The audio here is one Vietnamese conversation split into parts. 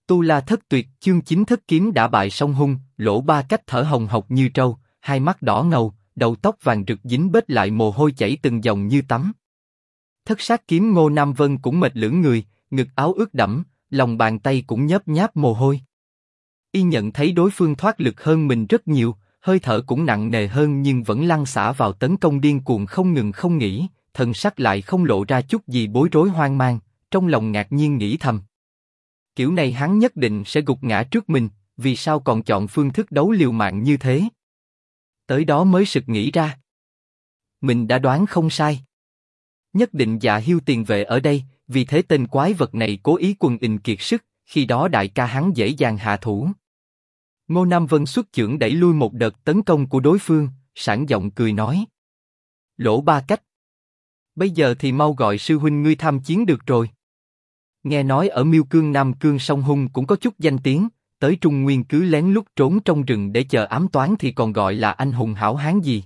Tu La Thất Tuyệt, chương 9 thất kiếm đã bại song hung. Lỗ Ba Cách thở hồng hộc như trâu, hai mắt đỏ ngầu, đầu tóc vàng rực dính bết lại mồ hôi chảy từng dòng như tắm. Thất sát kiếm Ngô Nam Vân cũng mệt lưỡng người, ngực áo ướt đẫm, lòng bàn tay cũng nhớp nháp mồ hôi. Y nhận thấy đối phương thoát lực hơn mình rất nhiều, hơi thở cũng nặng nề hơn nhưng vẫn lăn xả vào tấn công điên cuồng không ngừng không nghỉ, thần sắc lại không lộ ra chút gì bối rối hoang mang, trong lòng ngạc nhiên nghĩ thầm. Kiểu này hắn nhất định sẽ gục ngã trước mình, vì sao còn chọn phương thức đấu liều mạng như thế? Tới đó mới sực nghĩ ra. Mình đã đoán không sai. Nhất định Dạ Hiêu tiền vệ ở đây, vì thế tên quái vật này cố ý quần ình kiệt sức, khi đó đại ca hắn dễ dàng hạ thủ. Ngô Nam Vân xuất chưởng đẩy lui một đợt tấn công của đối phương, sảng giọng cười nói. Lỗ Ba Cách. Bây giờ thì mau gọi sư huynh ngươi tham chiến được rồi. Nghe nói ở Miêu Cương Nam Cương song hung cũng có chút danh tiếng, tới Trung Nguyên cứ lén lút trốn trong rừng để chờ ám toán thì còn gọi là anh hùng hảo hán gì?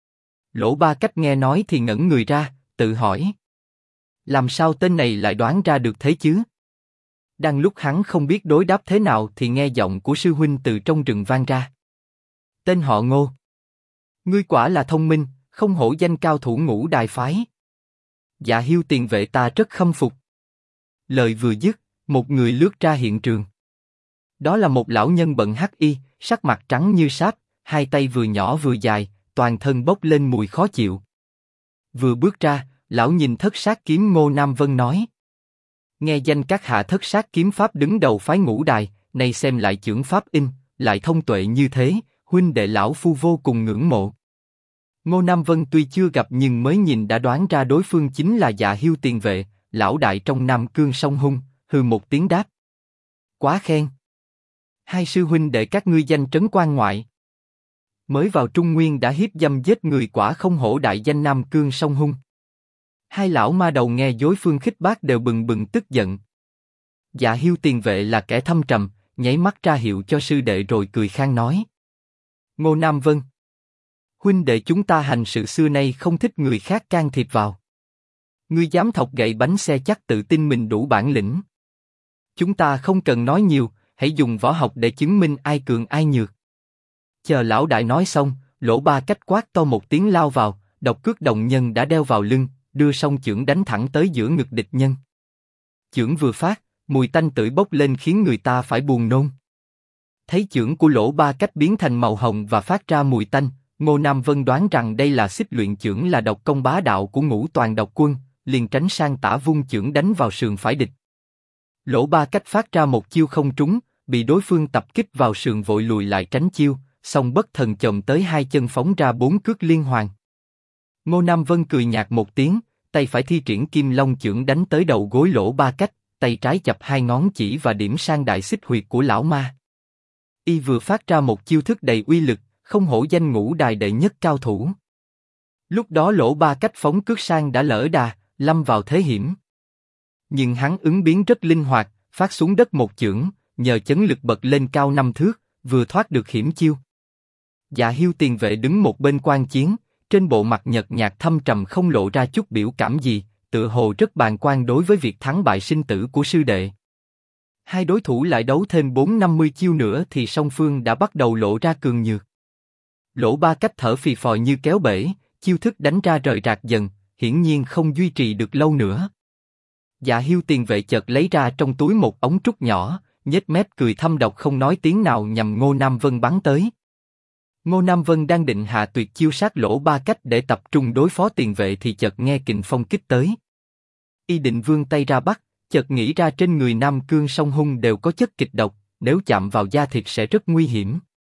Lỗ Ba Cách nghe nói thì ngẩn người ra, tự hỏi. Làm sao tên này lại đoán ra được thế chứ? Đang lúc hắn không biết đối đáp thế nào thì nghe giọng của sư huynh từ trong rừng vang ra. Tên họ Ngô. Ngươi quả là thông minh, không hổ danh cao thủ Ngũ Đài phái. Dạ Hiêu tiền vệ ta rất khâm phục. Lời vừa dứt, một người lướt ra hiện trường. Đó là một lão nhân bận hắc y, sắc mặt trắng như sáp, hai tay vừa nhỏ vừa dài, toàn thân bốc lên mùi khó chịu. Vừa bước ra, lão nhìn thất sát kiếm Ngô Nam Vân nói. Nghe danh các hạ thất sát kiếm pháp đứng đầu phái Ngũ Đài, này xem lại chưởng pháp in, lại thông tuệ như thế, huynh đệ lão phu vô cùng ngưỡng mộ. Ngô Nam Vân tuy chưa gặp nhưng mới nhìn đã đoán ra đối phương chính là Dạ Hiêu tiền vệ, lão đại trong Nam Cương song hung, hừ một tiếng đáp. Quá khen. Hai sư huynh đệ các ngươi danh trấn quan ngoại. Mới vào Trung Nguyên đã hiếp dâm giết người quả không hổ đại danh Nam Cương song hung. Hai lão ma đầu nghe đối phương khích bác đều bừng bừng tức giận. Dạ Hiêu tiền vệ là kẻ thâm trầm, nháy mắt ra hiệu cho sư đệ rồi cười khang nói. Ngô Nam Vân. Huynh đệ chúng ta hành sự xưa nay không thích người khác can thiệp vào. Ngươi dám thọc gậy bánh xe chắc tự tin mình đủ bản lĩnh. Chúng ta không cần nói nhiều, hãy dùng võ học để chứng minh ai cường ai nhược. Chờ lão đại nói xong, Lỗ Ba Cách quát to một tiếng lao vào, độc cước đồng nhân đã đeo vào lưng, đưa song chưởng đánh thẳng tới giữa ngực địch nhân. Chưởng vừa phát, mùi tanh tưởi bốc lên khiến người ta phải buồn nôn. Thấy chưởng của Lỗ Ba Cách biến thành màu hồng và phát ra mùi tanh, Ngô Nam Vân đoán rằng đây là xích luyện chưởng là độc công bá đạo của Ngũ Toàn Độc Quân, liền tránh sang tả vung chưởng đánh vào sườn phải địch. Lỗ Ba Cách phát ra một chiêu không trúng, bị đối phương tập kích vào sườn vội lùi lại tránh chiêu, song bất thần chồm tới hai chân phóng ra 4 cước liên hoàn. Ngô Nam Vân cười nhạt một tiếng, tay phải thi triển Kim Long chưởng đánh tới đầu gối Lỗ Ba Cách, tay trái chập hai ngón chỉ và điểm sang đại xích huyệt của lão ma. Y vừa phát ra một chiêu thức đầy uy lực, không hổ danh Ngũ Đài đệ nhất cao thủ. Lúc đó Lỗ Ba Cách phóng cước sang đã lỡ đà, lâm vào thế hiểm. Nhưng hắn ứng biến rất linh hoạt, phát xuống đất một chưởng, nhờ chấn lực bật lên cao 5 thước, vừa thoát được hiểm chiêu. Dạ Hiêu tiền vệ đứng một bên quan chiến, trên bộ mặt nhợt nhạt thâm trầm không lộ ra chút biểu cảm gì, tựa hồ rất bàng quan đối với việc thắng bại sinh tử của sư đệ. Hai đối thủ lại đấu thêm 4-50 chiêu nữa thì song phương đã bắt đầu lộ ra cường nhược. Lỗ Ba Cách thở phì phò như kéo bể, chiêu thức đánh ra rời rạc dần, hiển nhiên không duy trì được lâu nữa. Dạ Hiêu tiền vệ chợt lấy ra trong túi một ống trúc nhỏ, nhếch mép cười thâm độc không nói tiếng nào nhằm Ngô Nam Vân bắn tới. Ngô Nam Vân đang định hạ tuyệt chiêu sát Lỗ Ba Cách để tập trung đối phó tiền vệ thì chợt nghe kình phong kích tới. Y định vươn tay ra bắt, chợt nghĩ ra trên người Nam Cương song hung đều có chất kịch độc, nếu chạm vào da thịt sẽ rất nguy hiểm.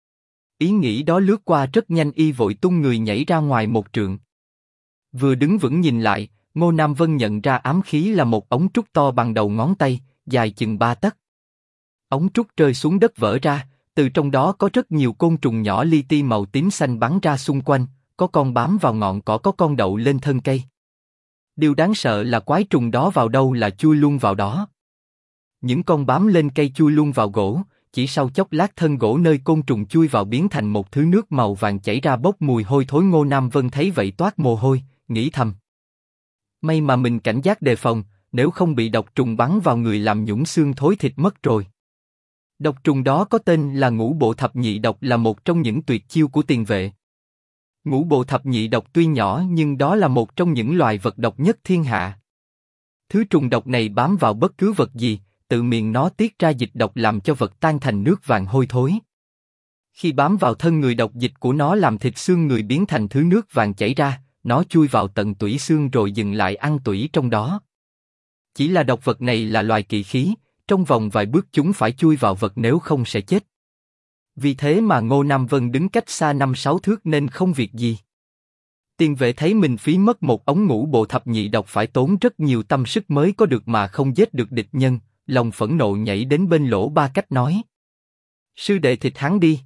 Ý nghĩ đó lướt qua rất nhanh, y vội tung người nhảy ra ngoài một trượng. Vừa đứng vững nhìn lại, Ngô Nam Vân nhận ra ám khí là một ống trúc to bằng đầu ngón tay, dài chừng 3 tấc. Ống trúc rơi xuống đất vỡ ra, từ trong đó có rất nhiều côn trùng nhỏ li ti màu tím xanh bắn ra xung quanh, có con bám vào ngọn cỏ, có con đậu lên thân cây. Điều đáng sợ là quái trùng đó vào đâu là chui luôn vào đó. Những con bám lên cây chui luôn vào gỗ, chỉ sau chốc lát thân gỗ nơi côn trùng chui vào biến thành một thứ nước màu vàng chảy ra bốc mùi hôi thối. Ngô Nam Vân thấy vậy toát mồ hôi, nghĩ thầm. May mà mình cảnh giác đề phòng, nếu không bị độc trùng bắn vào người làm nhũng xương thối thịt mất rồi. Độc trùng đó có tên là Ngũ Bộ Thập Nhị Độc, là một trong những tuyệt chiêu của tiền vệ. Ngũ Bộ Thập Nhị Độc tuy nhỏ nhưng đó là một trong những loài vật độc nhất thiên hạ. Thứ trùng độc này bám vào bất cứ vật gì, tự miệng nó tiết ra dịch độc làm cho vật tan thành nước vàng hôi thối. Khi bám vào thân người, độc dịch của nó làm thịt xương người biến thành thứ nước vàng chảy ra, nó chui vào tận tủy xương rồi dừng lại ăn tủy trong đó. Chỉ là độc vật này là loài kỵ khí, trong vòng vài bước chúng phải chui vào vật nếu không sẽ chết. Vì thế mà Ngô Nam Vân đứng cách xa 5-6 thước nên không việc gì. Tiền vệ thấy mình phí mất một ống Ngũ Bộ Thập Nhị Độc, phải tốn rất nhiều tâm sức mới có được mà không giết được địch nhân, lòng phẫn nộ nhảy đến bên Lỗ Ba Cách nói: sư đệ thịt hắn đi.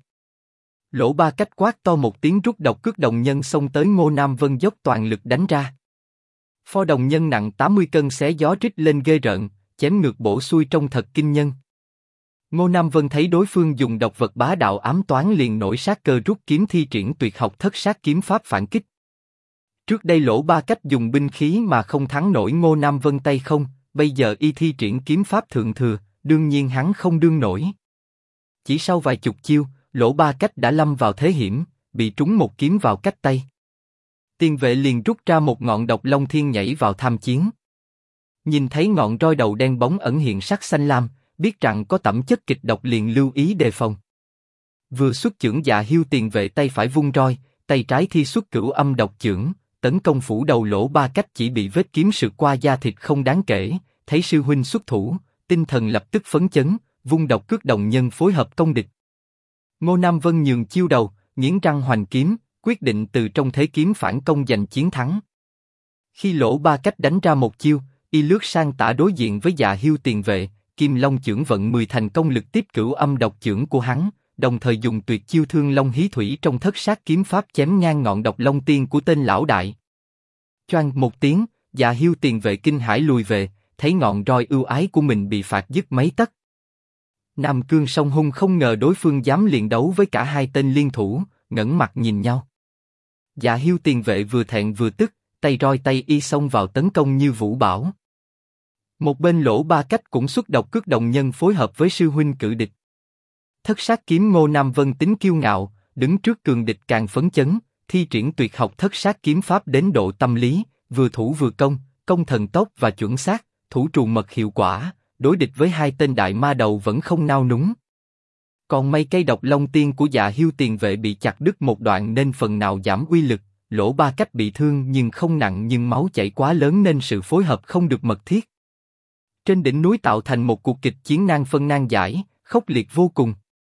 Lỗ Ba Cách quát to một tiếng, rút độc cước đồng nhân xông tới Ngô Nam Vân, dốc toàn lực đánh ra. Pho đồng nhân nặng 80 cân xé gió rít lên ghê rợn, chém ngược bổ xuôi trông thật kinh nhân. Ngô Nam Vân thấy đối phương dùng độc vật bá đạo ám toán liền nổi sát cơ, rút kiếm thi triển tuyệt học Thất Sát Kiếm Pháp phản kích. Trước đây Lỗ Ba Cách dùng binh khí mà không thắng nổi Ngô Nam Vân tay không, bây giờ y thi triển kiếm pháp thượng thừa, đương nhiên hắn không đương nổi. Chỉ sau vài chục chiêu, Lỗ Ba Cách đã lâm vào thế hiểm, bị trúng một kiếm vào cách tay. Tiền vệ liền rút ra một ngọn độc long thiên nhảy vào tham chiến. Nhìn thấy ngọn roi đầu đen bóng ẩn hiện sắc xanh lam, biết rằng có tẩm chất kịch độc liền lưu ý đề phòng. Vừa xuất chưởng, Dạ Hiêu tiền vệ tay phải vung roi, tay trái thi xuất Cửu Âm Độc Chưởng, tấn công phủ đầu Lỗ Ba Cách, chỉ bị vết kiếm sượt qua da thịt không đáng kể. Thấy sư huynh xuất thủ, tinh thần lập tức phấn chấn, vung độc cước đồng nhân phối hợp công địch. Ngô Nam Vân nhường chiêu đầu, nghiến răng hoành kiếm, quyết định từ trong thế kiếm phản công giành chiến thắng. Khi Lỗ Ba Cách đánh ra một chiêu, y lướt sang tả đối diện với Dạ Hiêu tiền vệ, Kim Long Chưởng vận 10 thành công lực tiếp Cửu Âm Độc Chưởng của hắn, đồng thời dùng tuyệt chiêu Thương Long Hí Thủy trong Thất Sát Kiếm Pháp chém ngang ngọn độc long tiên của tên lão đại. Choang một tiếng, Dạ Hiêu tiền vệ kinh hãi lùi về, thấy ngọn roi ưu ái của mình bị phạt dứt mấy tấc. Nam Cương Song Hung không ngờ đối phương dám liền đấu với cả hai tên liên thủ, ngẩng mặt nhìn nhau. Dạ Hiêu tiền vệ vừa thẹn vừa tức, tay roi tay y xông vào tấn công như vũ bão. Một bên Lỗ Ba Cách cũng xuất độc cước đồng nhân phối hợp với sư huynh cự địch. Thất Sát Kiếm Ngô Nam Vân tính kiêu ngạo, đứng trước cường địch càng phấn chấn, thi triển tuyệt học Thất Sát Kiếm Pháp đến độ tâm lý, vừa thủ vừa công, công thần tốc và chuẩn xác, thủ trù mật hiệu quả, đối địch với hai tên đại ma đầu vẫn không nao núng. Còn mấy cây độc long tiên của Dạ Hiêu tiền vệ bị chặt đứt một đoạn nên phần nào giảm uy lực. Lỗ Ba Cách bị thương nhưng không nặng, nhưng máu chảy quá lớn nên sự phối hợp không được mật thiết. Trên đỉnh núi tạo thành một cuộc kịch chiến nan phân nan giải, khốc liệt vô cùng.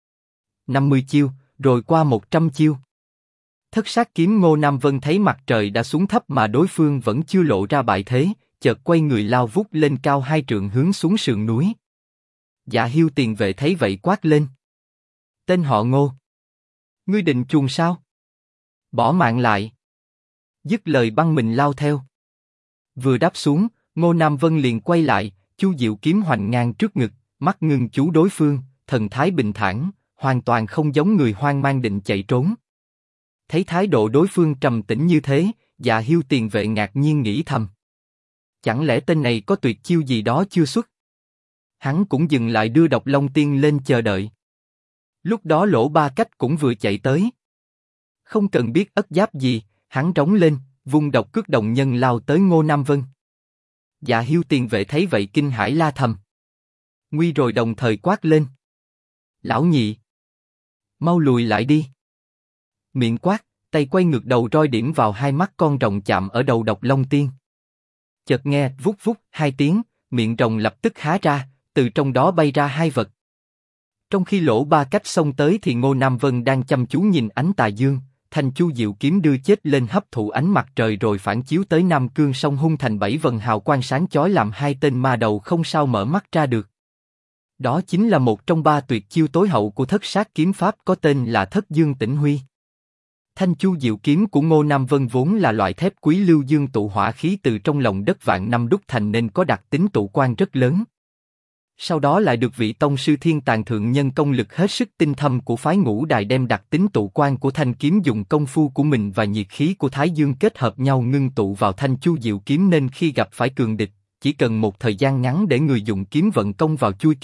50 chiêu, rồi qua 100 chiêu. Thất Sát Kiếm Ngô Nam Vân thấy mặt trời đã xuống thấp mà đối phương vẫn chưa lộ ra bại thế, chợt quay người lao vút lên cao 2 trượng hướng xuống sườn núi. Dạ Hiêu tiền vệ thấy vậy quát lên: tên họ Ngô, ngươi định chuồn sao? Bỏ mạng lại. Dứt lời băng mình lao theo. Vừa đáp xuống, Ngô Nam Vân liền quay lại, chu diệu kiếm hoành ngang trước ngực, mắt ngưng chú đối phương, thần thái bình thản, hoàn toàn không giống người hoang mang định chạy trốn. Thấy thái độ đối phương trầm tĩnh như thế, Dạ Hiêu tiền vệ ngạc nhiên nghĩ thầm: chẳng lẽ tên này có tuyệt chiêu gì đó chưa xuất? Hắn cũng dừng lại đưa độc long tiên lên chờ đợi. Lúc đó Lỗ Ba Cách cũng vừa chạy tới. Không cần biết ất giáp gì, hắn trống lên, vung độc cước đồng nhân lao tới Ngô Nam Vân. Dạ Hiêu tiền vệ thấy vậy kinh hãi la thầm: nguy rồi, đồng thời quát lên: lão nhị, mau lùi lại đi. Miệng quát, tay quay ngược đầu roi điểm vào hai mắt con rồng chạm ở đầu độc long tiên. Chợt nghe vút vút 2 tiếng, miệng rồng lập tức há ra, từ trong đó bay ra 2 vật. Trong khi Lỗ Ba Cách xông tới thì Ngô Nam Vân đang chăm chú nhìn ánh tà dương, thanh chu diệu kiếm đưa chết lên hấp thụ ánh mặt trời rồi phản chiếu tới Nam Cương Song Hung thành 7 vầng hào quang sáng chói làm hai tên ma đầu không sao mở mắt ra được. Đó chính là một trong 3 tuyệt chiêu tối hậu của Thất Sát Kiếm Pháp có tên là Thất Dương Tĩnh Huy. Thanh chu diệu kiếm của Ngô Nam Vân vốn là loại thép quý lưu dương tụ hỏa khí từ trong lòng đất vạn năm đúc thành nên có đặc tính tụ quang rất lớn. Sau đó lại được vị tông sư Thiên Tàn thượng nhân công lực hết sức tinh thâm của phái Ngũ Đài đem đặc tính tụ quang của thanh kiếm dùng công phu của mình và nhiệt khí của Thái Dương kết hợp nhau ngưng tụ vào thanh chu diệu kiếm, nên khi gặp phải cường địch, chỉ cần một thời gian ngắn để người dùng kiếm vận công vào chui kiếm,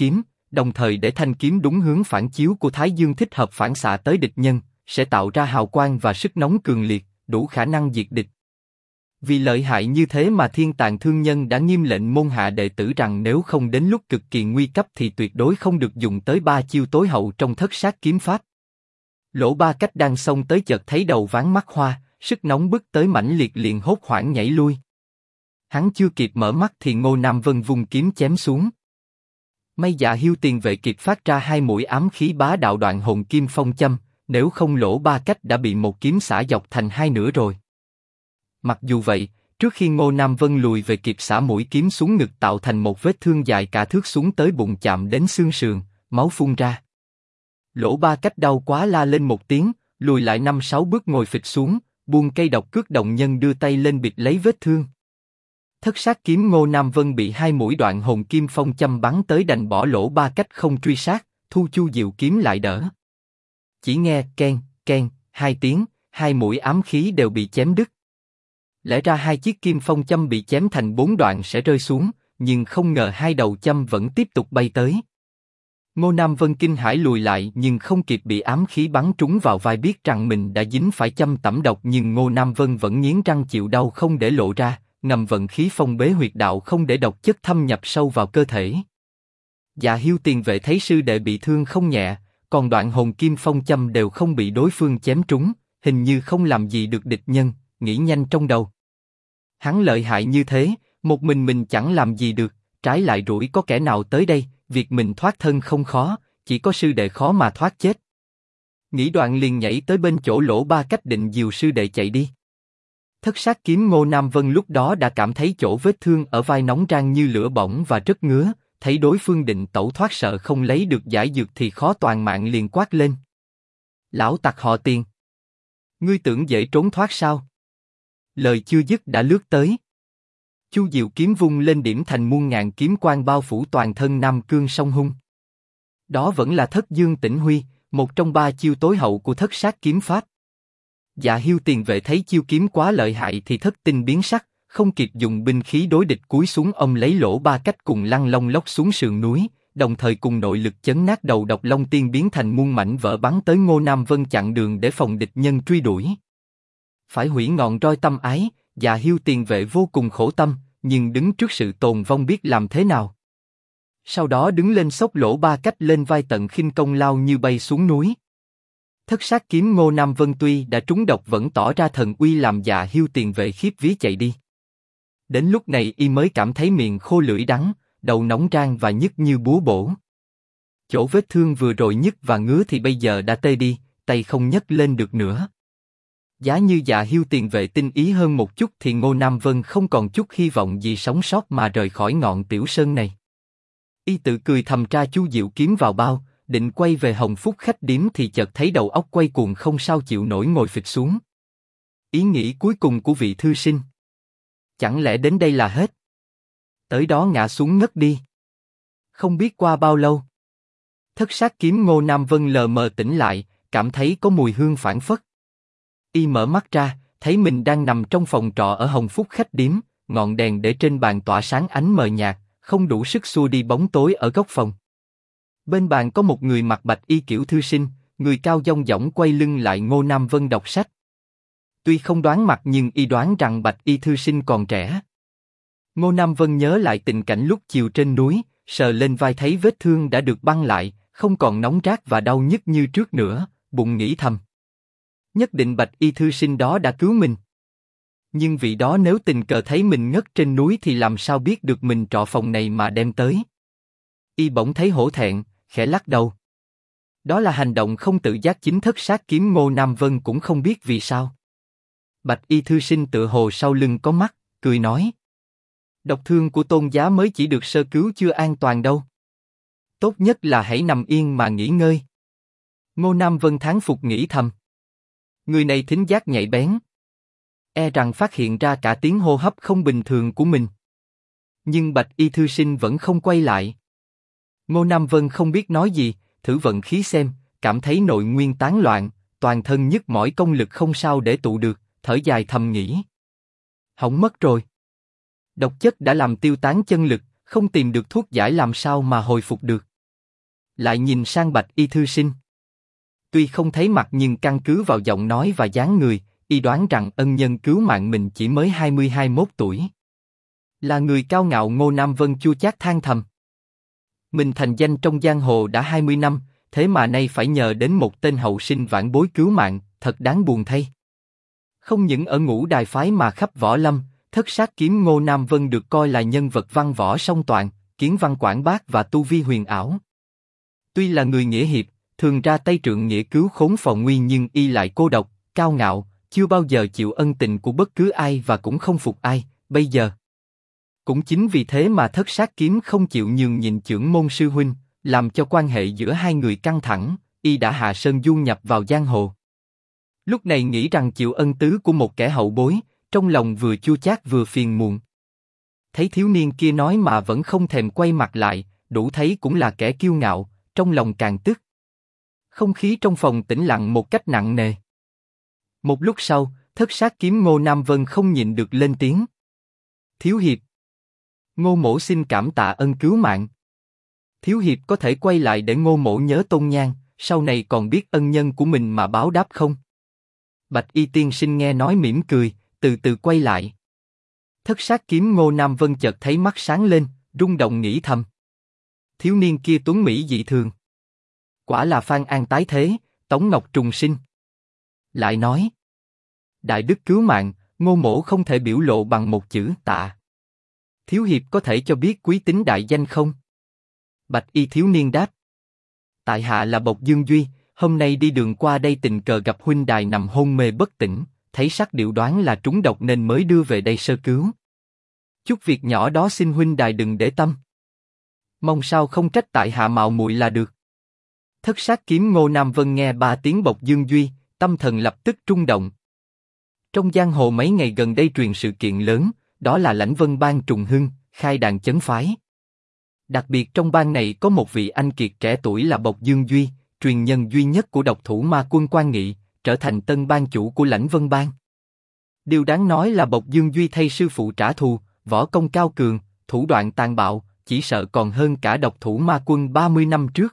đồng thời để thanh kiếm đúng hướng phản chiếu của Thái Dương thích hợp phản xạ tới địch nhân, sẽ tạo ra hào quang và sức nóng cường liệt, đủ khả năng diệt địch. Vì lợi hại như thế mà Thiên Tàng Thương Nhân đã nghiêm lệnh môn hạ đệ tử rằng nếu không đến lúc cực kỳ nguy cấp thì tuyệt đối không được dùng tới 3 chiêu tối hậu trong Thất Sát Kiếm Pháp. Lỗ Ba Cách đang xông tới chợt thấy đầu ván mắt hoa, sức nóng bức tới mãnh liệt liền hốt hoảng nhảy lui. Hắn chưa kịp mở mắt thì Ngô Nam Vân vung kiếm chém xuống. May Dạ Hiêu Tiền Vệ kịp phát ra 2 mũi ám khí bá đạo Đoạn Hồn Kim Phong châm, nếu không Lỗ Ba Cách đã bị một kiếm xả dọc thành 2 nửa rồi. Mặc dù vậy, trước khi Ngô Nam Vân lùi về kịp xả mũi kiếm xuống ngực tạo thành một vết thương dài cả thước xuống tới bụng chạm đến xương sườn, máu phun ra. Lỗ Ba Cách đau quá la lên một tiếng, lùi lại 5-6 bước ngồi phịch xuống, buông cây độc cước đồng nhân đưa tay lên bịt lấy vết thương. Thất Sát Kiếm Ngô Nam Vân bị 2 mũi Đoạn Hồn Kim Phong châm bắn tới đành bỏ Lỗ Ba Cách không truy sát, thu Chu Diệu kiếm lại đỡ. Chỉ nghe keng, keng, 2 tiếng, 2 mũi ám khí đều bị chém đứt. Lẽ ra 2 chiếc kim phong châm bị chém thành 4 đoạn sẽ rơi xuống, nhưng không ngờ 2 đầu châm vẫn tiếp tục bay tới. Ngô Nam Vân kinh hãi lùi lại nhưng không kịp bị ám khí bắn trúng vào vai, biết rằng mình đã dính phải châm tẩm độc, nhưng Ngô Nam Vân vẫn nghiến răng chịu đau không để lộ ra, ngầm vận khí phong bế huyệt đạo không để độc chất thâm nhập sâu vào cơ thể. Dạ Hiêu Tiền Vệ thấy sư đệ bị thương không nhẹ, còn Đoạn Hồn Kim Phong châm đều không bị đối phương chém trúng, hình như không làm gì được địch nhân, nghĩ nhanh trong đầu. Hắn lợi hại như thế, một mình chẳng làm gì được, trái lại rủi có kẻ nào tới đây, việc mình thoát thân không khó, chỉ có sư đệ khó mà thoát chết. Nghĩ đoạn liền nhảy tới bên chỗ Lỗ Ba Cách định dìu sư đệ chạy đi. Thất Sát Kiếm Ngô Nam Vân lúc đó đã cảm thấy chỗ vết thương ở vai nóng rang như lửa bỏng và rất ngứa, thấy đối phương định tẩu thoát sợ không lấy được giải dược thì khó toàn mạng liền quát lên. Lão tặc họ Tiền! Ngươi tưởng dễ trốn thoát sao? Lời chưa dứt đã lướt tới. Chu Diệu kiếm vung lên điểm thành muôn ngàn kiếm quang bao phủ toàn thân Nam Cương Song Hung. Đó vẫn là Thất Dương Tĩnh Huy, một trong 3 chiêu tối hậu của Thất Sát Kiếm Pháp. Dạ Hiêu Tiền Vệ thấy chiêu kiếm quá lợi hại thì thất tinh biến sắc, không kịp dùng binh khí đối địch cúi xuống ông lấy Lỗ Ba Cách cùng lăn lông lốc xuống sườn núi, đồng thời cùng nội lực chấn nát đầu Độc Long Tiên biến thành muôn mảnh vỡ bắn tới Ngô Nam Vân chặn đường để phòng địch nhân truy đuổi. Phải hủy ngọn roi tâm ái, Dạ Hiêu Tiền Vệ vô cùng khổ tâm, nhưng đứng trước sự tồn vong biết làm thế nào. Sau đó đứng lên xốc Lỗ Ba Cách lên vai tận khinh công lao như bay xuống núi. Thất Sát Kiếm Ngô Nam Vân tuy đã trúng độc vẫn tỏ ra thần uy làm Dạ Hiêu Tiền Vệ khiếp vía chạy đi. Đến lúc này y mới cảm thấy miệng khô lưỡi đắng, đầu nóng rang và nhức như búa bổ. Chỗ vết thương vừa rồi nhức và ngứa thì bây giờ đã tê đi, tay không nhấc lên được nữa. Giá như Dạ Hiêu Tiền Vệ tinh ý hơn một chút thì Ngô Nam Vân không còn chút hy vọng gì sống sót mà rời khỏi ngọn tiểu sơn này. Y tự cười thầm tra Chu Diệu kiếm vào bao, định quay về Hồng Phúc khách điếm thì chợt thấy đầu óc quay cuồng không sao chịu nổi ngồi phịch xuống. Ý nghĩ cuối cùng của vị thư sinh. Chẳng lẽ đến đây là hết? Tới đó ngã xuống ngất đi. Không biết qua bao lâu. Thất Sát Kiếm Ngô Nam Vân lờ mờ tỉnh lại, cảm thấy có mùi hương phảng phất. Y mở mắt ra, thấy mình đang nằm trong phòng trọ ở Hồng Phúc khách điếm, ngọn đèn để trên bàn tỏa sáng ánh mờ nhạt, không đủ sức xua đi bóng tối ở góc phòng. Bên bàn có một người mặc bạch y kiểu thư sinh, người cao dong dỏng quay lưng lại Ngô Nam Vân đọc sách. Tuy không đoán mặt nhưng y đoán rằng bạch y thư sinh còn trẻ. Ngô Nam Vân nhớ lại tình cảnh lúc chiều trên núi, sờ lên vai thấy vết thương đã được băng lại, không còn nóng rát và đau nhức như trước nữa, bụng nghĩ thầm. Nhất định bạch y thư sinh đó đã cứu mình. Nhưng vị đó nếu tình cờ thấy mình ngất trên núi thì làm sao biết được mình trọ phòng này mà đem tới. Y bỗng thấy hổ thẹn, khẽ lắc đầu. Đó là hành động không tự giác, chính Thất Sát Kiếm Ngô Nam Vân cũng không biết vì sao. Bạch y thư sinh tựa hồ sau lưng có mắt, cười nói. Độc thương của Tôn giá mới chỉ được sơ cứu chưa an toàn đâu. Tốt nhất là hãy nằm yên mà nghỉ ngơi. Ngô Nam Vân thán phục nghĩ thầm. Người này thính giác nhạy bén. E rằng phát hiện ra cả tiếng hô hấp không bình thường của mình. Nhưng bạch y thư sinh vẫn không quay lại. Ngô Nam Vân không biết nói gì, thử vận khí xem, cảm thấy nội nguyên tán loạn, toàn thân nhức mỏi công lực không sao để tụ được, thở dài thầm nghĩ. Hỏng mất rồi. Độc chất đã làm tiêu tán chân lực, không tìm được thuốc giải làm sao mà hồi phục được. Lại nhìn sang Bạch Y thư sinh. Tuy không thấy mặt nhưng căn cứ vào giọng nói và dáng người, y đoán rằng ân nhân cứu mạng mình chỉ mới 20-21 tuổi. Là người cao ngạo. Ngô Nam Vân chua chát than thầm. Mình thành danh trong giang hồ đã 20 năm, thế mà nay phải nhờ đến một tên hậu sinh vãn bối cứu mạng, thật đáng buồn thay. Không những ở Ngũ Đài phái mà khắp võ lâm, Thất Sát Kiếm Ngô Nam Vân được coi là nhân vật văn võ song toàn, kiến văn quảng bác và tu vi huyền ảo. Tuy là người nghĩa hiệp, thường ra tay trượng nghĩa cứu khốn phò nguy, nhưng y lại cô độc, cao ngạo, chưa bao giờ chịu ân tình của bất cứ ai và cũng không phục ai. Bây giờ, cũng chính vì thế mà Thất Sát Kiếm không chịu nhường nhịn chưởng môn sư huynh, làm cho quan hệ giữa hai người căng thẳng. Y đã hạ sơn du nhập vào giang hồ. Lúc này nghĩ rằng chịu ân tứ của một kẻ hậu bối, trong lòng vừa chua chát vừa phiền muộn. Thấy thiếu niên kia nói mà vẫn không thèm quay mặt lại, đủ thấy cũng là kẻ kiêu ngạo, trong lòng càng tức. Không khí trong phòng tĩnh lặng một cách nặng nề. Một lúc sau, Thất Sát Kiếm Ngô Nam Vân không nhịn được lên tiếng. Thiếu hiệp, Ngô mỗ xin cảm tạ ân cứu mạng. Thiếu hiệp có thể quay lại để Ngô mỗ nhớ tôn nhang, sau này còn biết ân nhân của mình mà báo đáp không? Bạch Y tiên sinh nghe nói mỉm cười, từ từ quay lại. Thất Sát Kiếm Ngô Nam Vân chợt thấy mắt sáng lên, rung động nghĩ thầm. Thiếu niên kia tuấn mỹ dị thường. Quả là Phan An tái thế, Tống Ngọc trùng sinh. Lại nói. Đại đức cứu mạng, Ngô mỗ không thể biểu lộ bằng một chữ tạ. Thiếu hiệp có thể cho biết quý tính đại danh không? Bạch Y thiếu niên đáp. Tại hạ là Bộc Dương Duy, hôm nay đi đường qua đây tình cờ gặp huynh đài nằm hôn mê bất tỉnh, thấy sắc điệu đoán là trúng độc nên mới đưa về đây sơ cứu. Chút việc nhỏ đó xin huynh đài đừng để tâm. Mong sao không trách tại hạ mạo muội là được. Thất Sát Kiếm Ngô Nam Vân nghe ba tiếng Bộc Dương Duy, tâm thần lập tức trung động. Trong giang hồ mấy ngày gần đây truyền sự kiện lớn, đó là Lãnh Vân Bang trùng hưng, khai đàn chấn phái. Đặc biệt trong bang này có một vị anh kiệt trẻ tuổi là Bộc Dương Duy, truyền nhân duy nhất của độc thủ ma quân Quan Nghị, trở thành tân bang chủ của Lãnh Vân Bang. Điều đáng nói là Bộc Dương Duy thay sư phụ trả thù, võ công cao cường, thủ đoạn tàn bạo, chỉ sợ còn hơn cả độc thủ ma quân 30 năm trước.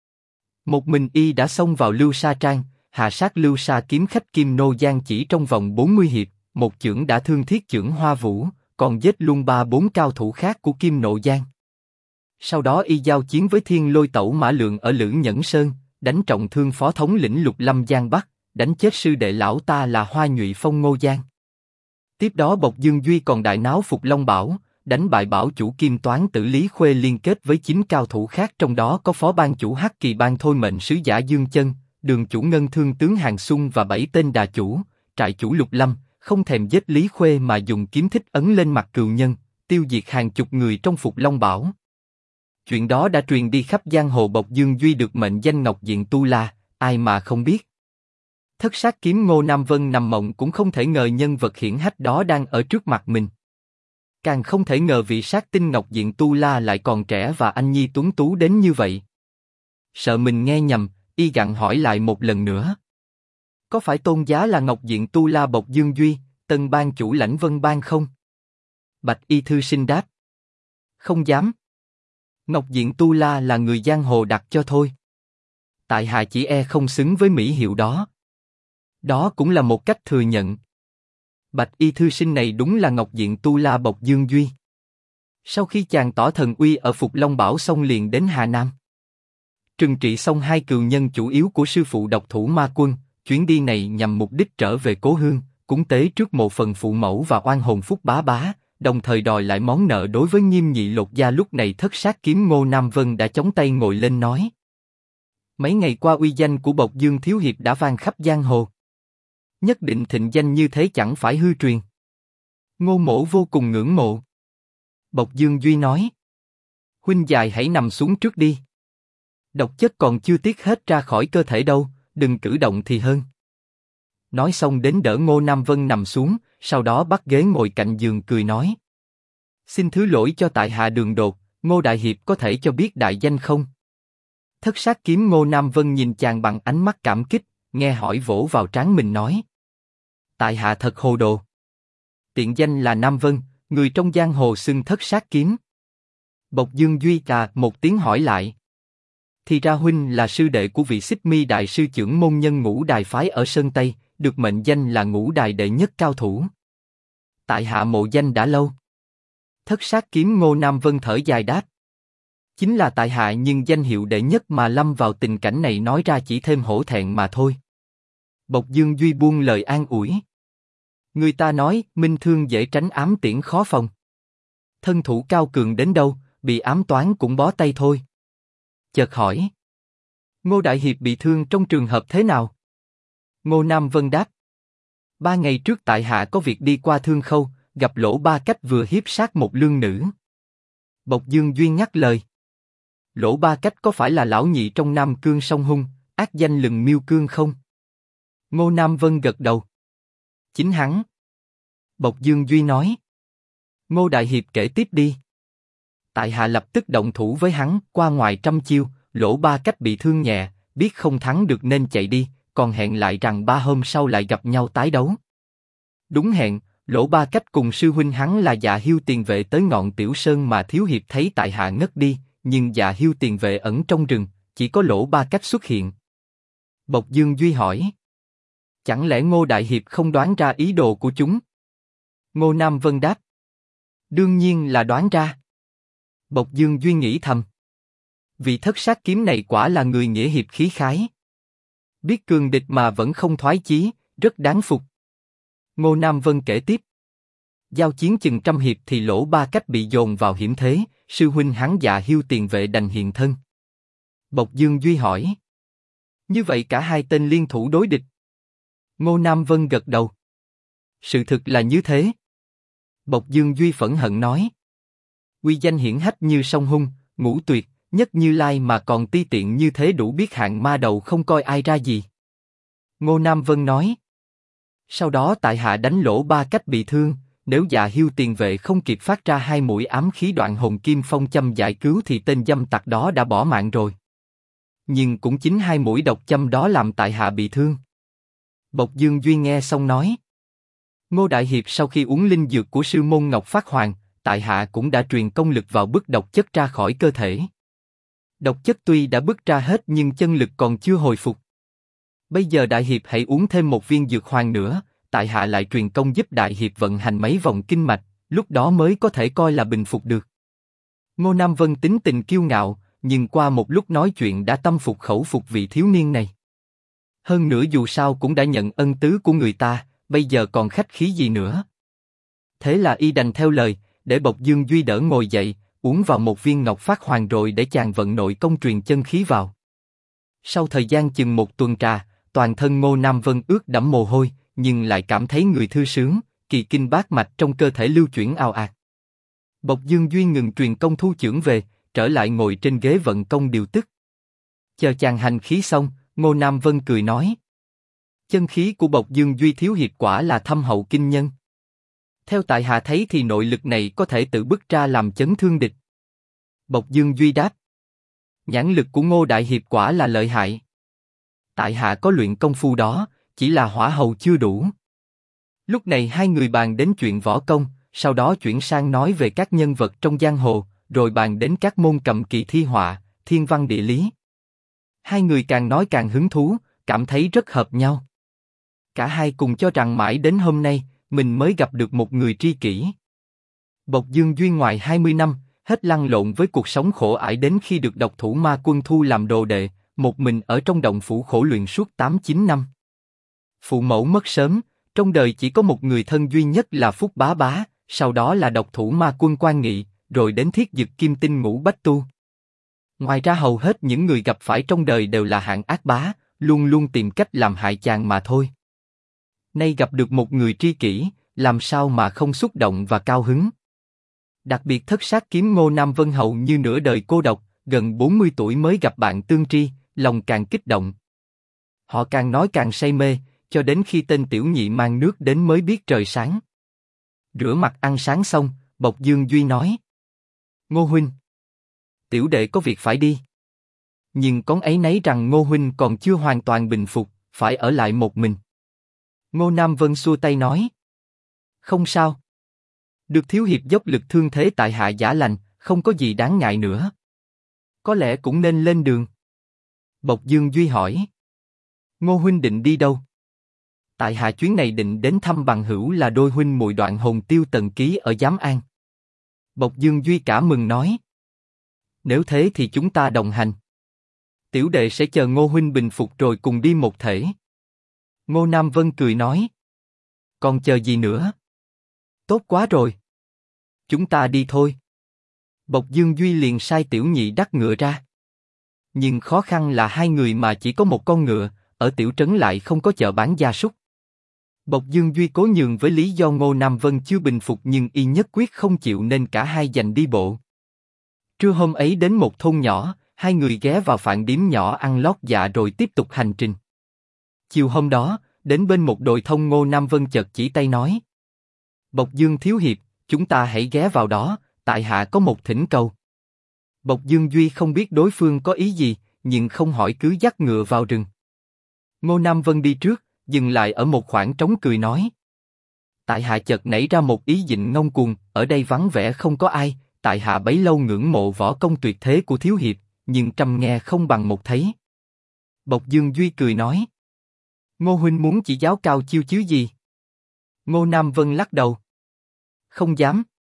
Một mình y đã xông vào Lưu Sa Trang, hạ sát Lưu Sa kiếm khách Kim Nô Giang chỉ trong vòng 40 hiệp, một chưởng đã thương thiết chưởng Hoa Vũ, còn giết luôn 3-4 cao thủ khác của Kim Nô Giang. Sau đó y giao chiến với Thiên Lôi Tẩu Mã Lượng ở Lữ Nhẫn Sơn, đánh trọng thương phó thống lĩnh Lục Lâm Giang Bắc, đánh chết sư đệ lão ta là Hoa Nhụy Phong Ngô Giang. Tiếp đó Bộc Dương Duy còn đại náo Phục Long Bảo, đánh bại bảo chủ Kim Toán Tử Lý Khuê liên kết với 9 cao thủ khác, trong đó có phó ban chủ Hắc Kỳ Bang Thôi Mệnh Sứ Giả Dương Chân, đường chủ Ngân Thương tướng Hàng Xuân và 7 tên đà chủ, trại chủ Lục Lâm, không thèm giết Lý Khuê mà dùng kiếm thích ấn lên mặt cừu nhân, tiêu diệt hàng chục người trong Phục Long Bảo. Chuyện đó đã truyền đi khắp giang hồ. Bộc Dương Duy được mệnh danh Ngọc Diện Tu La, ai mà không biết. Thất Sát Kiếm Ngô Nam Vân nằm mộng cũng không thể ngờ nhân vật hiển hách đó đang ở trước mặt mình. Càng không thể ngờ vị sát tinh Ngọc Diện Tu La lại còn trẻ và anh nhi tuấn tú đến như vậy. Sợ mình nghe nhầm, y gặng hỏi lại một lần nữa. Có phải tôn giá là Ngọc Diện Tu La Bộc Dương Duy, tân bang chủ Lãnh Vân Bang không? Bạch Y thư sinh đáp. Không dám. Ngọc Diện Tu La là người giang hồ đặt cho thôi. Tại hạ chỉ e không xứng với mỹ hiệu đó. Đó cũng là một cách thừa nhận. Bạch Y thư sinh này đúng là Ngọc Diện Tu La Bộc Dương Duy. Sau khi chàng tỏ thần uy ở Phục Long Bảo xong liền đến Hà Nam, trừng trị xong hai cừu nhân chủ yếu của sư phụ độc thủ ma quân. Chuyến đi này nhằm mục đích trở về cố hương, cúng tế trước mộ phần phụ mẫu và oan hồn Phúc Bá Bá, đồng thời đòi lại món nợ đối với Nghiêm Nhị Lột Gia. Lúc này Thất Sát Kiếm Ngô Nam Vân đã chống tay ngồi lên nói. Mấy ngày qua uy danh của Bộc Dương thiếu hiệp đã vang khắp giang hồ. Nhất định thịnh danh như thế chẳng phải hư truyền. Ngô mỗ vô cùng ngưỡng mộ. Bộc Dương Duy nói. Huynh dài hãy nằm xuống trước đi. Độc chất còn chưa tiết hết ra khỏi cơ thể đâu, đừng cử động thì hơn. Nói xong đến đỡ Ngô Nam Vân nằm xuống, sau đó bắt ghế ngồi cạnh giường cười nói. Xin thứ lỗi cho tại hạ đường đột, Ngô Đại Hiệp có thể cho biết đại danh không? Thất Sát Kiếm Ngô Nam Vân nhìn chàng bằng ánh mắt cảm kích, nghe hỏi vỗ vào trán mình nói. Tại hạ thật hồ đồ. Tiện danh là Nam Vân, người trong giang hồ xưng Thất Sát Kiếm. Bộc Dương Duy một tiếng hỏi lại. Thì ra huynh là sư đệ của vị Xích Mi đại sư trưởng môn nhân Ngũ Đài phái ở Sơn Tây, được mệnh danh là Ngũ Đài đệ nhất cao thủ. Tại hạ mộ danh đã lâu. Thất sát kiếm Ngô Nam Vân thở dài đáp. Chính là tại hạ nhưng danh hiệu đệ nhất mà lâm vào tình cảnh này nói ra chỉ thêm hổ thẹn mà thôi. Bộc Dương Duy buông lời an ủi. Người ta nói minh thương dễ tránh ám tiễn khó phòng. Thân thủ cao cường đến đâu, bị ám toán cũng bó tay thôi. Chợt hỏi. Ngô Đại Hiệp bị thương trong trường hợp thế nào? Ngô Nam Vân đáp. 3 ngày trước tại hạ có việc đi qua Thương Khâu, gặp Lỗ Ba Cách vừa hiếp sát một lương nữ. Bộc Dương Duy nhắc lời. Lỗ Ba Cách có phải là lão nhị trong Nam Cương Sông Hung, ác danh lừng Miêu Cương không? Ngô Nam Vân gật đầu. Chính hắn. Bộc Dương Duy nói. Ngô Đại Hiệp kể tiếp đi. Tại hạ lập tức động thủ với hắn, qua ngoài trăm chiêu, Lỗ Ba Cách bị thương nhẹ, biết không thắng được nên chạy đi, còn hẹn lại rằng 3 hôm sau lại gặp nhau tái đấu. Đúng hẹn, Lỗ Ba Cách cùng sư huynh hắn là Dạ Hiêu tiền vệ tới ngọn Tiểu Sơn mà thiếu hiệp thấy tại hạ ngất đi, nhưng Dạ Hiêu tiền vệ ẩn trong rừng, chỉ có Lỗ Ba Cách xuất hiện. Bộc Dương Duy hỏi. Chẳng lẽ Ngô Đại Hiệp không đoán ra ý đồ của chúng? Ngô Nam Vân đáp. Đương nhiên là đoán ra. Bộc Dương Duy nghĩ thầm. Vị thất sát kiếm này quả là người nghĩa hiệp khí khái. Biết cường địch mà vẫn không thoái chí, rất đáng phục. Ngô Nam Vân kể tiếp. Giao chiến chừng trăm hiệp thì Lỗ Ba Cách bị dồn vào hiểm thế, sư huynh hắn Dạ Hiêu tiền vệ đành hiện thân. Bộc Dương Duy hỏi. Như vậy cả hai tên liên thủ đối địch? Ngô Nam Vân gật đầu. Sự thực là như thế. Bộc Dương Duy phẫn hận nói. Uy danh hiển hách như sông Hung, Ngũ Tuyệt, Nhất Như Lai mà còn ti tiện như thế đủ biết hạng ma đầu không coi ai ra gì. Ngô Nam Vân nói. Sau đó tại hạ đánh Lỗ Ba Cách bị thương, nếu Dạ Hiêu tiền vệ không kịp phát ra 2 mũi ám khí đoạn hồn kim phong châm giải cứu thì tên dâm tặc đó đã bỏ mạng rồi. Nhưng cũng chính 2 mũi độc châm đó làm tại hạ bị thương. Bộc Dương Duy nghe xong nói. Ngô Đại Hiệp sau khi uống linh dược của sư môn Ngọc Phát Hoàng, tại hạ cũng đã truyền công lực vào bức độc chất ra khỏi cơ thể. Độc chất tuy đã bức ra hết nhưng chân lực còn chưa hồi phục. Bây giờ Đại Hiệp hãy uống thêm một viên dược hoàng nữa, tại hạ lại truyền công giúp Đại Hiệp vận hành mấy vòng kinh mạch, lúc đó mới có thể coi là bình phục được. Ngô Nam Vân tính tình kiêu ngạo, nhưng qua một lúc nói chuyện đã tâm phục khẩu phục vị thiếu niên này. Hơn nữa dù sao cũng đã nhận ân tứ của người ta, bây giờ còn khách khí gì nữa. Thế là y đành theo lời, để Bộc Dương Duy đỡ ngồi dậy, uống vào một viên Ngọc Phát Hoàng rồi để chàng vận nội công truyền chân khí vào. Sau thời gian chừng 1 tuần trà, toàn thân Ngô Nam Vân ướt đẫm mồ hôi, nhưng lại cảm thấy người thư sướng, kỳ kinh bát mạch trong cơ thể lưu chuyển ào ạt. Bộc Dương Duy ngừng truyền công thu chưởng về, trở lại ngồi trên ghế vận công điều tức. Chờ chàng hành khí xong, Ngô Nam Vân cười nói. Chân khí của Bộc Dương Duy thiếu hiệp quả là thâm hậu kinh nhân. Theo tại hạ thấy thì nội lực này có thể tự bức ra làm chấn thương địch. Bộc Dương Duy đáp. Nhãn lực của Ngô Đại Hiệp quả là lợi hại. Tại hạ có luyện công phu đó, chỉ là hỏa hầu chưa đủ. Lúc này hai người bàn đến chuyện võ công, sau đó chuyển sang nói về các nhân vật trong giang hồ, rồi bàn đến các môn cầm kỳ thi họa, thiên văn địa lý. Hai người càng nói càng hứng thú, cảm thấy rất hợp nhau. Cả hai cùng cho rằng mãi đến hôm nay, mình mới gặp được một người tri kỷ. Bộc Dương Duy ngoài 20 năm, hết lăn lộn với cuộc sống khổ ải đến khi được độc thủ ma quân thu làm đồ đệ, một mình ở trong động phủ khổ luyện suốt 8-9 năm. Phụ mẫu mất sớm, trong đời chỉ có một người thân duy nhất là Phúc Bá Bá, sau đó là độc thủ ma quân Quan Nghị, rồi đến Thiết Dực Kim Tinh Ngũ Bách Tu. Ngoài ra hầu hết những người gặp phải trong đời đều là hạng ác bá, luôn luôn tìm cách làm hại chàng mà thôi. Nay gặp được một người tri kỷ, làm sao mà không xúc động và cao hứng. Đặc biệt thất sát kiếm Ngô Nam Vân hầu như nửa đời cô độc, gần 40 tuổi mới gặp bạn tương tri, lòng càng kích động. Họ càng nói càng say mê, cho đến khi tên tiểu nhị mang nước đến mới biết trời sáng. Rửa mặt ăn sáng xong, Bộc Dương Duy nói. Ngô huynh, tiểu đệ có việc phải đi. Nhưng có áy náy rằng Ngô huynh còn chưa hoàn toàn bình phục, phải ở lại một mình. Ngô Nam Vân xua tay nói. Không sao. Được thiếu hiệp dốc lực thương thế tại hạ giả lành, không có gì đáng ngại nữa. Có lẽ cũng nên lên đường. Bộc Dương Duy hỏi. Ngô huynh định đi đâu? Tại hạ chuyến này định đến thăm bằng hữu là đôi huynh muội Đoạn Hồn Tiêu Tần Ký ở Giám An. Bộc Dương Duy cả mừng nói. Nếu thế thì chúng ta đồng hành. Tiểu đệ sẽ chờ Ngô huynh bình phục rồi cùng đi một thể. Ngô Nam Vân cười nói. Còn chờ gì nữa? Tốt quá rồi. Chúng ta đi thôi. Bộc Dương Duy liền sai tiểu nhị đắc ngựa ra. Nhưng khó khăn là hai người mà chỉ có một con ngựa, ở tiểu trấn lại không có chợ bán gia súc. Bộc Dương Duy cố nhường với lý do Ngô Nam Vân chưa bình phục nhưng y nhất quyết không chịu nên cả hai giành đi bộ. Trưa hôm ấy đến một thôn nhỏ, hai người ghé vào phạn điếm nhỏ ăn lót dạ rồi tiếp tục hành trình. Chiều hôm đó, đến bên một đồi thông Ngô Nam Vân chợt chỉ tay nói. Bộc Dương thiếu hiệp, chúng ta hãy ghé vào đó, tại hạ có một thỉnh cầu. Bộc Dương Duy không biết đối phương có ý gì, nhưng không hỏi cứ dắt ngựa vào rừng. Ngô Nam Vân đi trước, dừng lại ở một khoảng trống cười nói. Tại hạ chợt nảy ra một ý định ngông cuồng, ở đây vắng vẻ không có ai, tại hạ bấy lâu ngưỡng mộ võ công tuyệt thế của thiếu hiệp, nhưng trăm nghe không bằng một thấy. Bộc Dương Duy cười nói. Ngô huynh muốn chỉ giáo cao chiêu chứ gì? Ngô Nam Vân lắc đầu. Không dám.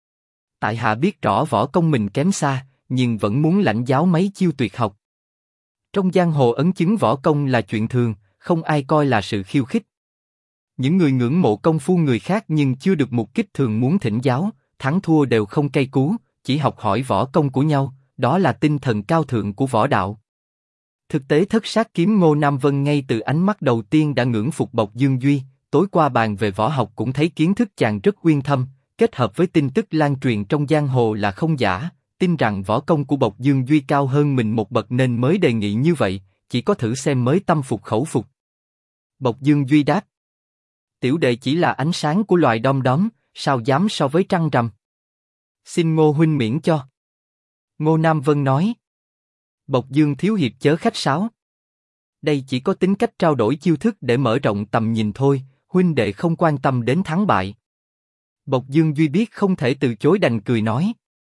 Tại hạ biết rõ võ công mình kém xa, nhưng vẫn muốn lãnh giáo mấy chiêu tuyệt học. Trong giang hồ ấn chứng võ công là chuyện thường, không ai coi là sự khiêu khích. Những người ngưỡng mộ công phu người khác nhưng chưa được mục kích thường muốn thỉnh giáo, thắng thua đều không cay cú, chỉ học hỏi võ công của nhau, đó là tinh thần cao thượng của võ đạo. Thực tế thất sát kiếm Ngô Nam Vân ngay từ ánh mắt đầu tiên đã ngưỡng phục Bộc Dương Duy, tối qua bàn về võ học cũng thấy kiến thức chàng rất uyên thâm, kết hợp với tin tức lan truyền trong giang hồ là không giả, tin rằng võ công của Bộc Dương Duy cao hơn mình một bậc nên mới đề nghị như vậy, chỉ có thử xem mới tâm phục khẩu phục. Bộc Dương Duy đáp. Tiểu đệ chỉ là ánh sáng của loài đom đóm, sao dám so với trăng rằm. Xin Ngô huynh miễn cho. Ngô Nam Vân nói. Bộc Dương thiếu hiệp chớ khách sáo. Đây chỉ có tính cách trao đổi chiêu thức để mở rộng tầm nhìn thôi, huynh đệ không quan tâm đến thắng bại. Bộc Dương Duy biết không thể từ chối đành cười nói.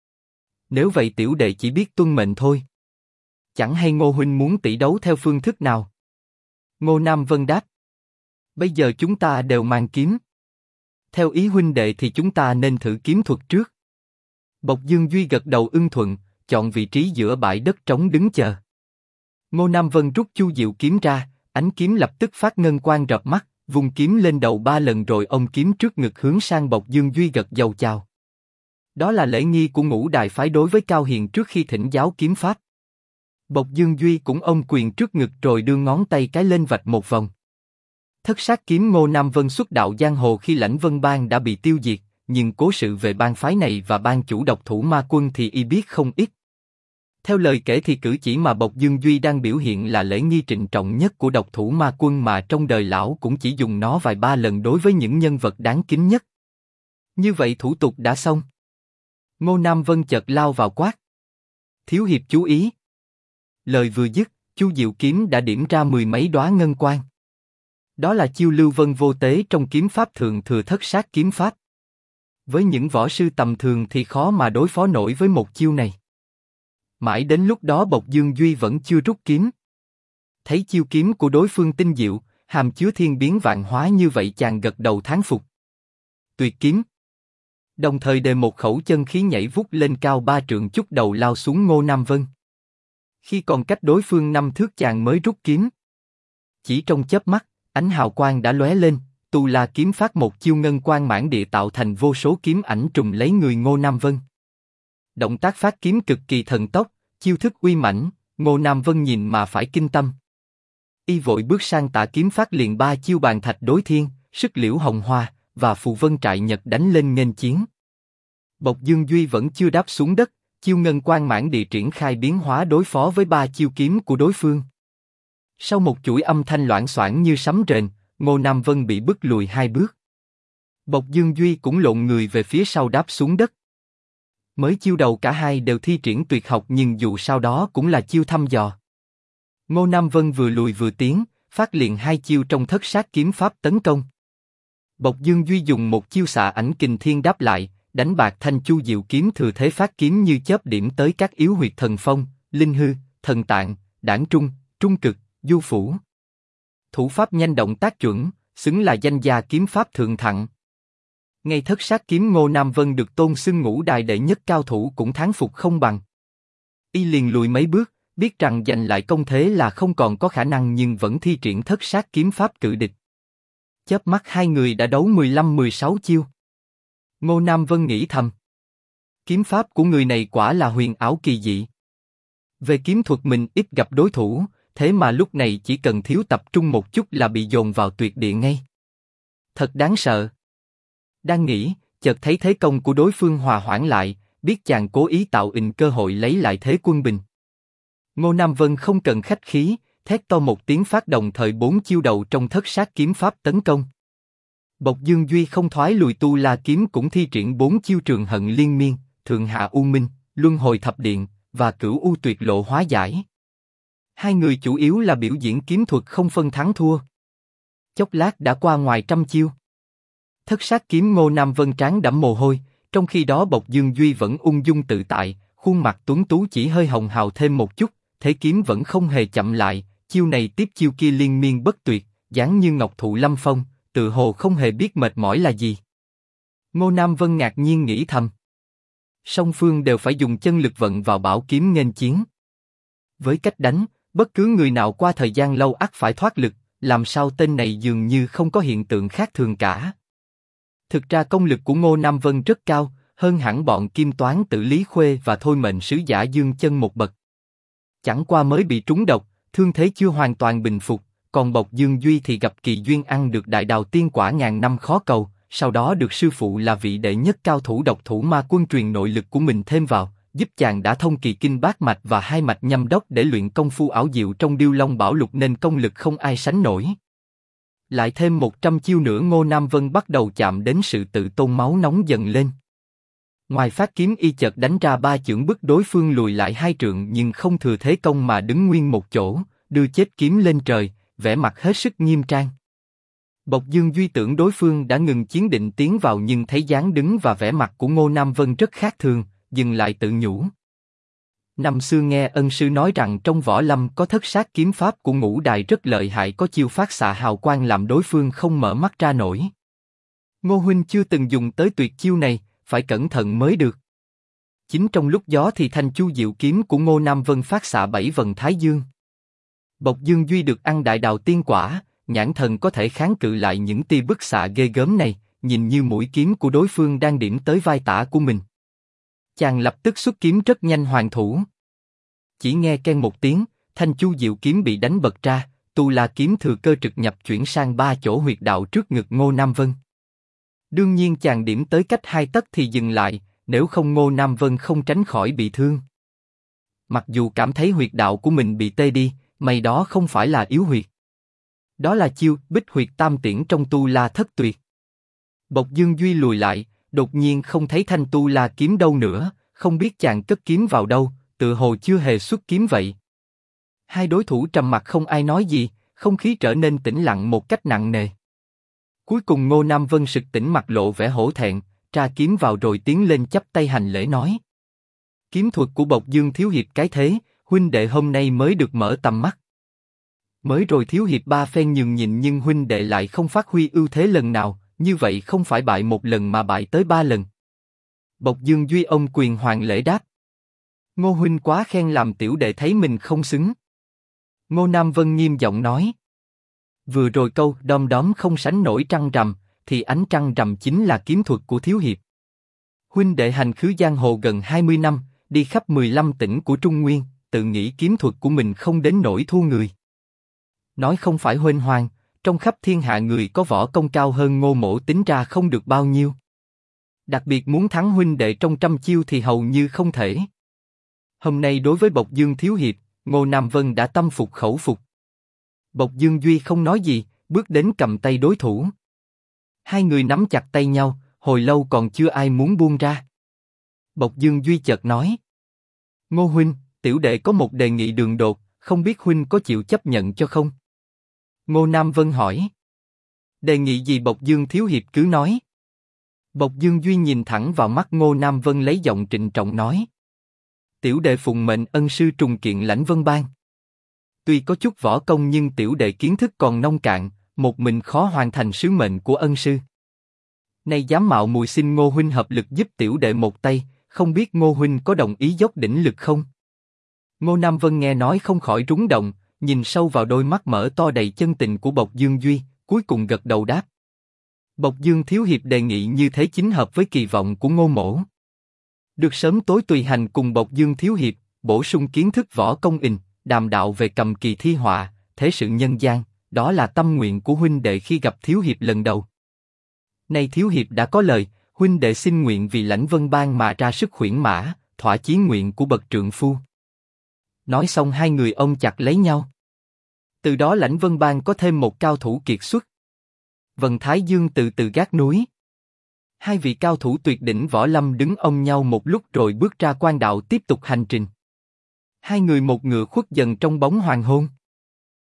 Nếu vậy tiểu đệ chỉ biết tuân mệnh thôi. Chẳng hay Ngô huynh muốn tỷ đấu theo phương thức nào? Ngô Nam Vân đáp. Bây giờ chúng ta đều mang kiếm. Theo ý huynh đệ thì chúng ta nên thử kiếm thuật trước. Bộc Dương Duy gật đầu ưng thuận, chọn vị trí giữa bãi đất trống đứng chờ. Ngô Nam Vân rút chu diệu kiếm ra, ánh kiếm lập tức phát ngân quang rợp mắt, vung kiếm lên đầu 3 lần rồi ôm kiếm trước ngực hướng sang Bộc Dương Duy gật đầu chào. Đó là lễ nghi của Ngũ Đại phái đối với cao hiền trước khi thỉnh giáo kiếm pháp. Bộc Dương Duy cũng ôm quyền trước ngực rồi đưa ngón tay cái lên vạch một vòng. Thất sát kiếm Ngô Nam Vân xuất đạo giang hồ khi Lãnh Vân Bang đã bị tiêu diệt, nhưng cố sự về bang phái này và bang chủ Độc Thủ Ma Quân thì y biết không ít. Theo lời kể thì cử chỉ mà Bộc Dương Duy đang biểu hiện là lễ nghi trịnh trọng nhất của Độc Thủ Ma Quân mà trong đời lão cũng chỉ dùng nó vài ba lần đối với những nhân vật đáng kính nhất. Như vậy thủ tục đã xong. Ngô Nam Vân chợt lao vào quát. Thiếu hiệp chú ý. Lời vừa dứt, chu diệu kiếm đã điểm ra 10 mấy đóa ngân quang. Đó là chiêu lưu vân vô tế trong kiếm pháp thượng thừa thất sát kiếm pháp. Với những võ sư tầm thường thì khó mà đối phó nổi với một chiêu này. Mãi đến lúc đó Bộc Dương Duy vẫn chưa rút kiếm. Thấy chiêu kiếm của đối phương tinh diệu, hàm chứa thiên biến vạn hóa như vậy chàng gật đầu thán phục. Tuyệt kiếm. Đồng thời đề một khẩu chân khí nhảy vút lên cao 3 trượng chúc đầu lao xuống Ngô Nam Vân. Khi còn cách đối phương 5 thước chàng mới rút kiếm. Chỉ trong chớp mắt, ánh hào quang đã lóe lên, Tu La kiếm phát một chiêu ngân quang mãn địa tạo thành vô số kiếm ảnh trùm lấy người Ngô Nam Vân. Động tác phát kiếm cực kỳ thần tốc, chiêu thức uy mãnh, Ngô Nam Vân nhìn mà phải kinh tâm. Y vội bước sang tả kiếm phát liền 3 chiêu bàn thạch đối thiên, sức liễu hồng hoa và phù vân trại nhật đánh lên nghênh chiến. Bộc Dương Duy vẫn chưa đáp xuống đất, chiêu ngân quang mãn địa triển khai biến hóa đối phó với 3 chiêu kiếm của đối phương. Sau một chuỗi âm thanh loảng xoảng như sấm rền, Ngô Nam Vân bị bức lùi 2 bước. Bộc Dương Duy cũng lộn người về phía sau đáp xuống đất. Mới chiêu đầu cả hai đều thi triển tuyệt học nhưng dù sao đó cũng là chiêu thăm dò. Ngô Nam Vân vừa lùi vừa tiến, phát liền 2 chiêu trong thất sát kiếm pháp tấn công. Bộc Dương Duy dùng một chiêu xạ ảnh kình thiên đáp lại, đánh bạc thanh chu diệu kiếm thừa thế phát kiếm như chớp điểm tới các yếu huyệt thần phong, linh hư, thần tạng, đảng trung, trung cực, du phủ. Thủ pháp nhanh động tác chuẩn, xứng là danh gia kiếm pháp thượng thặng. Ngay thất sát kiếm Ngô Nam Vân được tôn xưng ngũ đài đệ nhất cao thủ cũng thán phục không bằng. Y liền lùi mấy bước, biết rằng giành lại công thế là không còn có khả năng nhưng vẫn thi triển thất sát kiếm pháp cự địch. Chớp mắt hai người đã đấu 15-16 chiêu. Ngô Nam Vân nghĩ thầm. Kiếm pháp của người này quả là huyền ảo kỳ dị. Về kiếm thuật mình ít gặp đối thủ, thế mà lúc này chỉ cần thiếu tập trung một chút là bị dồn vào tuyệt địa ngay. Thật đáng sợ. Đang nghĩ, chợt thấy thế công của đối phương hòa hoãn lại, biết chàng cố ý tạo ình cơ hội lấy lại thế quân bình. Ngô Nam Vân không cần khách khí, thét to một tiếng phát động thời 4 chiêu đầu trong thất sát kiếm pháp tấn công. Bộc Dương Duy không thoái lùi, Tu La kiếm cũng thi triển 4 chiêu trường hận liên miên, thượng hạ u minh, luân hồi thập điện và cửu u tuyệt lộ hóa giải. Hai người chủ yếu là biểu diễn kiếm thuật không phân thắng thua. Chốc lát đã qua ngoài trăm chiêu. Thất sát kiếm Ngô Nam Vân trán đẫm mồ hôi, trong khi đó Bộc Dương Duy vẫn ung dung tự tại, khuôn mặt tuấn tú chỉ hơi hồng hào thêm một chút, thế kiếm vẫn không hề chậm lại, chiêu này tiếp chiêu kia liên miên bất tuyệt, dáng như ngọc thụ lâm phong, tự hồ không hề biết mệt mỏi là gì. Ngô Nam Vân ngạc nhiên nghĩ thầm. Song phương đều phải dùng chân lực vận vào bảo kiếm nghênh chiến. Với cách đánh, bất cứ người nào qua thời gian lâu ắt phải thoát lực, làm sao tên này dường như không có hiện tượng khác thường cả. Thực ra công lực của Ngô Nam Vân rất cao, hơn hẳn bọn Kim Toán Tử Lý Khuê và Thôi Mệnh Sứ Giả Dương Chân một bậc. Chẳng qua mới bị trúng độc, thương thế chưa hoàn toàn bình phục, còn Bộc Dương Duy thì gặp kỳ duyên ăn được đại đào tiên quả ngàn năm khó cầu, sau đó được sư phụ là vị đệ nhất cao thủ độc thủ ma quân truyền nội lực của mình thêm vào, giúp chàng đã thông kỳ kinh bát mạch và hai mạch nhâm đốc để luyện công phu ảo diệu trong Điêu Long Bảo Lục nên công lực không ai sánh nổi. Lại thêm 100 chiêu nữa Ngô Nam Vân bắt đầu chạm đến sự tự tôn máu nóng dần lên. Ngoài phát kiếm y chợt đánh ra 3 chưởng bức đối phương lùi lại 2 trượng nhưng không thừa thế công mà đứng nguyên một chỗ, đưa chết kiếm lên trời, vẻ mặt hết sức nghiêm trang. Bộc Dương Duy tưởng đối phương đã ngừng chiến định tiến vào nhưng thấy dáng đứng và vẻ mặt của Ngô Nam Vân rất khác thường, dừng lại tự nhủ. Năm xưa nghe ân sư nói rằng trong võ lâm có thất sát kiếm pháp của ngũ đài rất lợi hại, có chiêu phát xạ hào quang làm đối phương không mở mắt ra nổi. Ngô huynh chưa từng dùng tới tuyệt chiêu này, phải cẩn thận mới được. Chính trong lúc gió thì thanh chu diệu kiếm của Ngô Nam Vân phát xạ 7 vầng thái dương. Bộc Dương Duy được ăn đại đào tiên quả, nhãn thần có thể kháng cự lại những tia bức xạ ghê gớm này, nhìn như mũi kiếm của đối phương đang điểm tới vai tả của mình. Chàng lập tức xuất kiếm rất nhanh hoàn thủ. Chỉ nghe keng một tiếng, thanh chu diệu kiếm bị đánh bật ra, Tu La kiếm thừa cơ trực nhập chuyển sang 3 chỗ huyệt đạo trước ngực Ngô Nam Vân. Đương nhiên chàng điểm tới cách 2 tấc thì dừng lại, nếu không Ngô Nam Vân không tránh khỏi bị thương. Mặc dù cảm thấy huyệt đạo của mình bị tê đi, may đó không phải là yếu huyệt. Đó là chiêu Bích Huyệt Tam Tiễn trong Tu La Thất Tuyệt. Bộc Dương Duy lùi lại, đột nhiên không thấy thanh Tu La kiếm đâu nữa, không biết chàng cất kiếm vào đâu, tự hồ chưa hề xuất kiếm vậy. Hai đối thủ trầm mặc không ai nói gì, không khí trở nên tĩnh lặng một cách nặng nề. Cuối cùng Ngô Nam Vân sực tỉnh, mặt lộ vẻ hổ thẹn, tra kiếm vào rồi tiến lên chắp tay hành lễ nói: kiếm thuật của Bộc Dương thiếu hiệp cái thế, huynh đệ hôm nay mới được mở tầm mắt. Mới rồi thiếu hiệp 3 phen nhường nhịn nhưng huynh đệ lại không phát huy ưu thế lần nào, như vậy không phải bại một lần mà bại tới 3 lần. Bộc Dương Duy ôm quyền hoàng lễ đáp: Ngô huynh quá khen làm tiểu đệ thấy mình không xứng. Ngô Nam Vân nghiêm giọng nói: vừa rồi câu đom đóm không sánh nổi trăng rằm, thì ánh trăng rằm chính là kiếm thuật của thiếu hiệp. Huynh đệ hành khứ giang hồ gần 20 năm, đi khắp 15 tỉnh của Trung Nguyên, tự nghĩ kiếm thuật của mình không đến nỗi thua người. Nói không phải huênh hoang, trong khắp thiên hạ người có võ công cao hơn Ngô mỗ tính ra không được bao nhiêu. Đặc biệt muốn thắng huynh đệ trong 100 chiêu thì hầu như không thể. Hôm nay đối với Bộc Dương thiếu hiệp, Ngô Nam Vân đã tâm phục khẩu phục. Bộc Dương Duy không nói gì, bước đến cầm tay đối thủ. Hai người nắm chặt tay nhau, hồi lâu còn chưa ai muốn buông ra. Bộc Dương Duy chợt nói: Ngô huynh, tiểu đệ có một đề nghị đường đột, không biết huynh có chịu chấp nhận cho không? Ngô Nam Vân hỏi: đề nghị gì Bộc Dương thiếu hiệp cứ nói. Bộc Dương Duy nhìn thẳng vào mắt Ngô Nam Vân lấy giọng trịnh trọng nói: tiểu đệ phụng mệnh ân sư trùng kiện lãnh Vân Bang. Tuy có chút võ công nhưng tiểu đệ kiến thức còn nông cạn, một mình khó hoàn thành sứ mệnh của ân sư. Nay dám mạo muội xin Ngô huynh hợp lực giúp tiểu đệ một tay, không biết Ngô huynh có đồng ý dốc đỉnh lực không? Ngô Nam Vân nghe nói không khỏi rúng động, nhìn sâu vào đôi mắt mở to đầy chân tình của Bộc Dương Duy, cuối cùng gật đầu đáp. Bộc Dương thiếu hiệp đề nghị như thế chính hợp với kỳ vọng của Ngô mỗ. Được sớm tối tùy hành cùng Bộc Dương thiếu hiệp, bổ sung kiến thức võ công đàm đạo về cầm kỳ thi họa, thế sự nhân gian, đó là tâm nguyện của huynh đệ khi gặp thiếu hiệp lần đầu. Nay thiếu hiệp đã có lời, huynh đệ xin nguyện vì Lãnh Vân Bang mà ra sức khuyển mã, thỏa chí nguyện của bậc trượng phu. Nói xong hai người ôm chặt lấy nhau. Từ đó Lãnh Vân Bang có thêm một cao thủ kiệt xuất. Vân Thái Dương từ từ gác núi. Hai vị cao thủ tuyệt đỉnh võ lâm đứng ôm nhau một lúc rồi bước ra quan đạo tiếp tục hành trình. Hai người một ngựa khuất dần trong bóng hoàng hôn.